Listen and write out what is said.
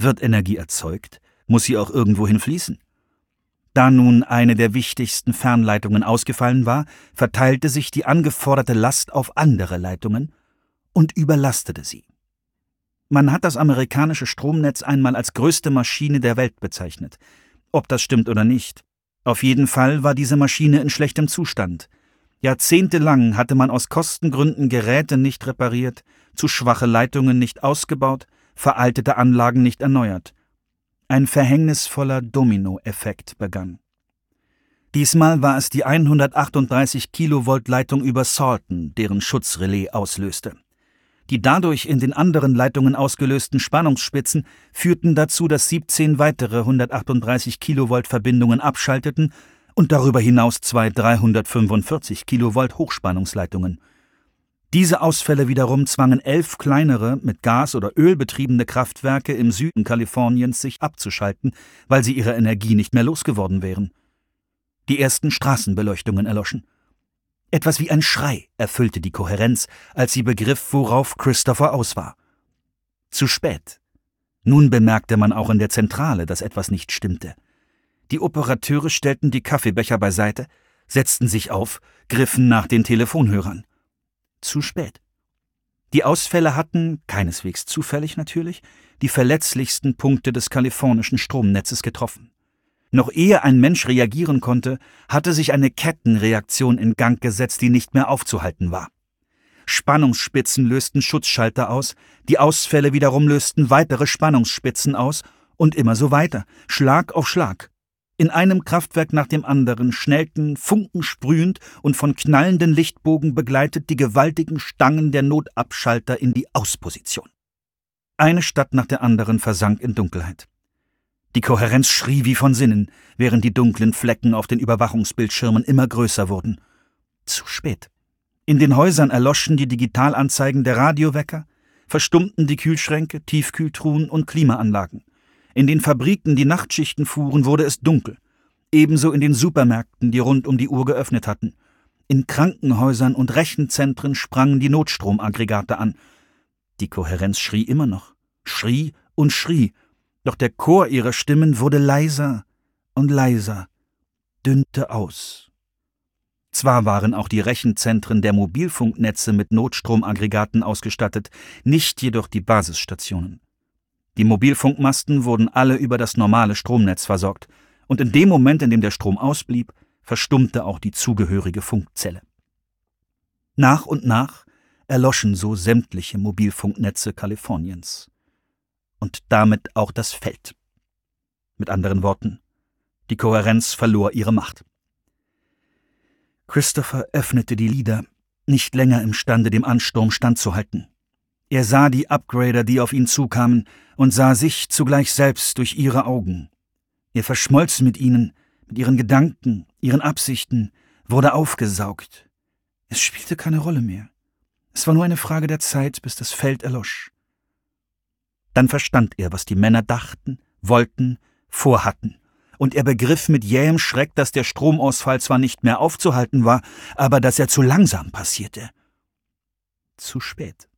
Wird Energie erzeugt, muss sie auch irgendwohin fließen. Da nun eine der wichtigsten Fernleitungen ausgefallen war, verteilte sich die angeforderte Last auf andere Leitungen und überlastete sie. Man hat das amerikanische Stromnetz einmal als größte Maschine der Welt bezeichnet. Ob das stimmt oder nicht. Auf jeden Fall war diese Maschine in schlechtem Zustand. Jahrzehntelang hatte man aus Kostengründen Geräte nicht repariert, zu schwache Leitungen nicht ausgebaut, veraltete Anlagen nicht erneuert. Ein verhängnisvoller Dominoeffekt begann. Diesmal war es die 138 Kilovolt Leitung über Salton, deren Schutzrelais auslöste. Die dadurch in den anderen Leitungen ausgelösten Spannungsspitzen führten dazu, dass 17 weitere 138 Kilovolt Verbindungen abschalteten und darüber hinaus 2 345 Kilovolt Hochspannungsleitungen. Diese Ausfälle wiederum zwangen 11 kleinere, mit Gas oder Öl betriebene Kraftwerke im Süden Kaliforniens, sich abzuschalten, weil sie ihre Energie nicht mehr losgeworden wären. Die ersten Straßenbeleuchtungen erloschen. Etwas wie ein Schrei erfüllte die Kohärenz, als sie begriff, worauf Christopher aus war. Zu spät. Nun bemerkte man auch in der Zentrale, dass etwas nicht stimmte. Die Operateure stellten die Kaffeebecher beiseite, setzten sich auf, griffen nach den Telefonhörern. Zu spät. Die Ausfälle hatten, keineswegs zufällig natürlich, die verletzlichsten Punkte des kalifornischen Stromnetzes getroffen. Noch ehe ein Mensch reagieren konnte, hatte sich eine Kettenreaktion in Gang gesetzt, die nicht mehr aufzuhalten war. Spannungsspitzen lösten Schutzschalter aus, die Ausfälle wiederum lösten weitere Spannungsspitzen aus und immer so weiter, Schlag auf Schlag. In einem Kraftwerk nach dem anderen schnellten, funkensprühend und von knallenden Lichtbogen begleitet, die gewaltigen Stangen der Notabschalter in die Ausposition. Eine Stadt nach der anderen versank in Dunkelheit. Die Kohärenz schrie wie von Sinnen, während die dunklen Flecken auf den Überwachungsbildschirmen immer größer wurden. Zu spät. In den Häusern erloschen die Digitalanzeigen der Radiowecker, verstummten die Kühlschränke, Tiefkühltruhen und Klimaanlagen. In den Fabriken, die Nachtschichten fuhren, wurde es dunkel. Ebenso in den Supermärkten, die rund um die Uhr geöffnet hatten. In Krankenhäusern und Rechenzentren sprangen die Notstromaggregate an. Die Kohärenz schrie immer noch, schrie und schrie, doch der Chor ihrer Stimmen wurde leiser und leiser, dünnte aus. Zwar waren auch die Rechenzentren der Mobilfunknetze mit Notstromaggregaten ausgestattet, nicht jedoch die Basisstationen. Die Mobilfunkmasten wurden alle über das normale Stromnetz versorgt, und in dem Moment, in dem der Strom ausblieb, verstummte auch die zugehörige Funkzelle. Nach und nach erloschen so sämtliche Mobilfunknetze Kaliforniens. Und damit auch das Feld. Mit anderen Worten, die Kohärenz verlor ihre Macht. Christopher öffnete die Lider, nicht länger imstande, dem Ansturm standzuhalten. Er sah die Upgrader, die auf ihn zukamen, und sah sich zugleich selbst durch ihre Augen. Er verschmolz mit ihnen, mit ihren Gedanken, ihren Absichten, wurde aufgesaugt. Es spielte keine Rolle mehr. Es war nur eine Frage der Zeit, bis das Feld erlosch. Dann verstand er, was die Männer dachten, wollten, vorhatten, und er begriff mit jähem Schreck, dass der Stromausfall zwar nicht mehr aufzuhalten war, aber dass er zu langsam passierte. Zu spät.